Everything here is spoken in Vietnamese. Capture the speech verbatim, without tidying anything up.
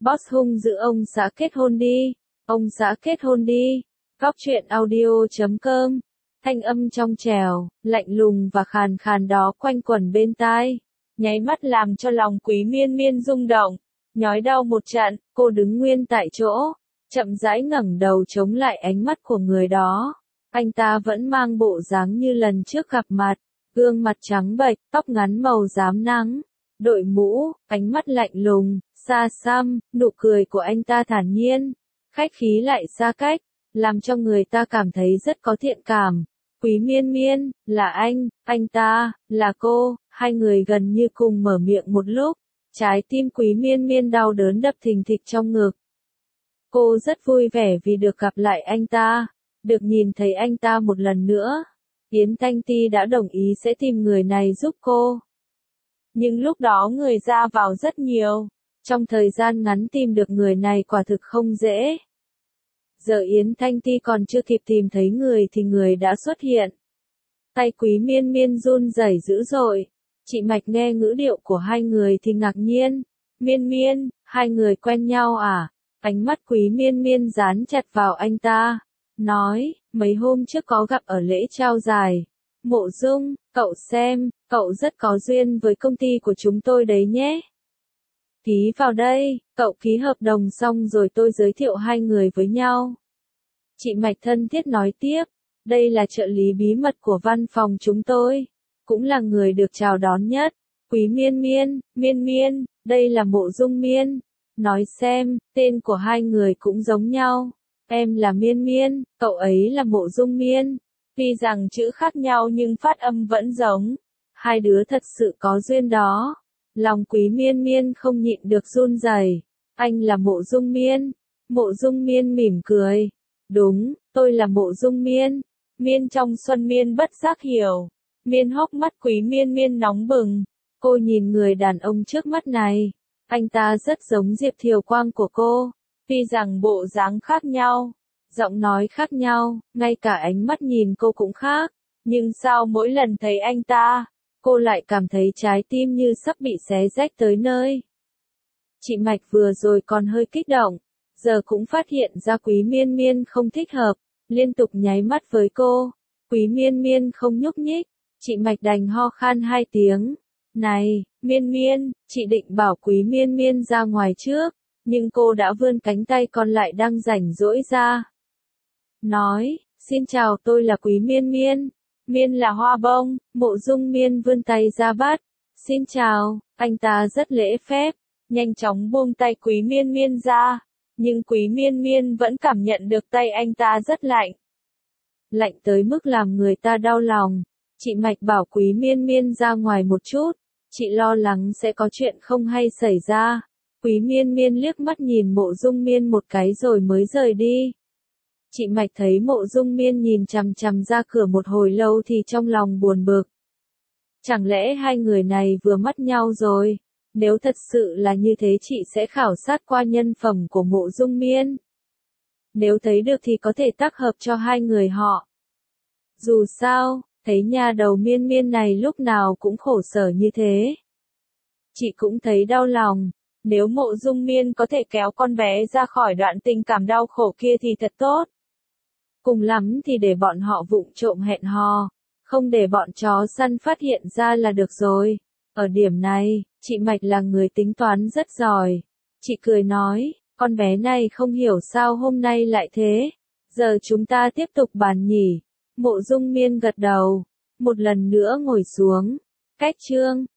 Boss hung dữ ông xã kết hôn đi, ông xã kết hôn đi. Góc truyện audio chấm com. Thanh âm trong trẻo, lạnh lùng và khàn khàn đó quanh quẩn bên tai, nháy mắt làm cho lòng Quý Miên Miên rung động, nhói đau một trận. Cô đứng nguyên tại chỗ, chậm rãi ngẩng đầu chống lại ánh mắt của người đó. Anh ta vẫn mang bộ dáng như lần trước gặp mặt, gương mặt trắng bệch, tóc ngắn màu rám nắng, đội mũ, ánh mắt lạnh lùng, xa xăm. Nụ cười của anh ta thản nhiên, khách khí lại xa cách, làm cho người ta cảm thấy rất có thiện cảm. Quý Miên Miên, là anh, anh ta, là cô, hai người gần như cùng mở miệng một lúc. Trái tim Quý Miên Miên đau đớn đập thình thịch trong ngực. Cô rất vui vẻ vì được gặp lại anh ta, được nhìn thấy anh ta một lần nữa. Yến Thanh Ti đã đồng ý sẽ tìm người này giúp cô. Nhưng lúc đó người ra vào rất nhiều, trong thời gian ngắn tìm được người này quả thực không dễ. Giờ Yến Thanh Ti còn chưa kịp tìm thấy người thì người đã xuất hiện. Tay Quý Miên Miên run rẩy dữ dội. Chị Mạch nghe ngữ điệu của hai người thì ngạc nhiên. Miên Miên, hai người quen nhau à? Ánh mắt Quý Miên Miên dán chặt vào anh ta. Nói, mấy hôm trước có gặp ở lễ trao giải. Mộ Dung, cậu xem, cậu rất có duyên với công ty của chúng tôi đấy nhé. Ký vào đây, cậu ký hợp đồng xong rồi tôi giới thiệu hai người với nhau. Chị Mạch thân thiết nói tiếp, đây là trợ lý bí mật của văn phòng chúng tôi, cũng là người được chào đón nhất. Quý Miên Miên, Miên Miên, đây là Mộ Dung Miên. Nói xem, tên của hai người cũng giống nhau. Em là Miên Miên, cậu ấy là Mộ Dung Miên. Tuy rằng chữ khác nhau nhưng phát âm vẫn giống. Hai đứa thật sự có duyên đó. Lòng Quý Miên Miên không nhịn được run rẩy. Anh là Mộ Dung Miên. Mộ Dung Miên mỉm cười. Đúng, tôi là Mộ Dung Miên. Miên trong xuân Miên bất giác hiểu. Miên hốc mắt Quý Miên Miên nóng bừng. Cô nhìn người đàn ông trước mắt này. Anh ta rất giống Diệp Thiều Quang của cô. Tuy rằng bộ dáng khác nhau, giọng nói khác nhau, ngay cả ánh mắt nhìn cô cũng khác. Nhưng sao mỗi lần thấy anh ta, cô lại cảm thấy trái tim như sắp bị xé rách tới nơi. Chị Mạch vừa rồi còn hơi kích động, giờ cũng phát hiện ra Quý Miên Miên không thích hợp, liên tục nháy mắt với cô. Quý Miên Miên không nhúc nhích, chị Mạch đành ho khan hai tiếng. Này, Miên Miên, chị định bảo Quý Miên Miên ra ngoài trước, nhưng cô đã vươn cánh tay còn lại đang rảnh rỗi ra. Nói, xin chào, tôi là Quý Miên Miên. Miên là hoa bông. Mộ Dung Miên vươn tay ra bắt. Xin chào. Anh ta rất lễ phép, nhanh chóng buông tay Quý Miên Miên ra. Nhưng Quý Miên Miên vẫn cảm nhận được tay anh ta rất lạnh. Lạnh tới mức làm người ta đau lòng. Chị Mạch bảo Quý Miên Miên ra ngoài một chút. Chị lo lắng sẽ có chuyện không hay xảy ra. Quý Miên Miên liếc mắt nhìn Mộ Dung Miên một cái rồi mới rời đi. Chị Mạch thấy Mộ Dung Miên nhìn chằm chằm ra cửa một hồi lâu thì trong lòng buồn bực. Chẳng lẽ hai người này vừa mắt nhau rồi? Nếu thật sự là như thế chị sẽ khảo sát qua nhân phẩm của Mộ Dung Miên. Nếu thấy được thì có thể tác hợp cho hai người họ. Dù sao, thấy nhà đầu Miên Miên này lúc nào cũng khổ sở như thế. Chị cũng thấy đau lòng. Nếu Mộ Dung Miên có thể kéo con bé ra khỏi đoạn tình cảm đau khổ kia thì thật tốt. Cùng lắm thì để bọn họ vụng trộm hẹn hò, không để bọn chó săn phát hiện ra là được rồi. Ở điểm này, chị Mạch là người tính toán rất giỏi. Chị cười nói, con bé này không hiểu sao hôm nay lại thế. Giờ chúng ta tiếp tục bàn nhỉ. Mộ Dung Miên gật đầu, một lần nữa ngồi xuống. Cách chương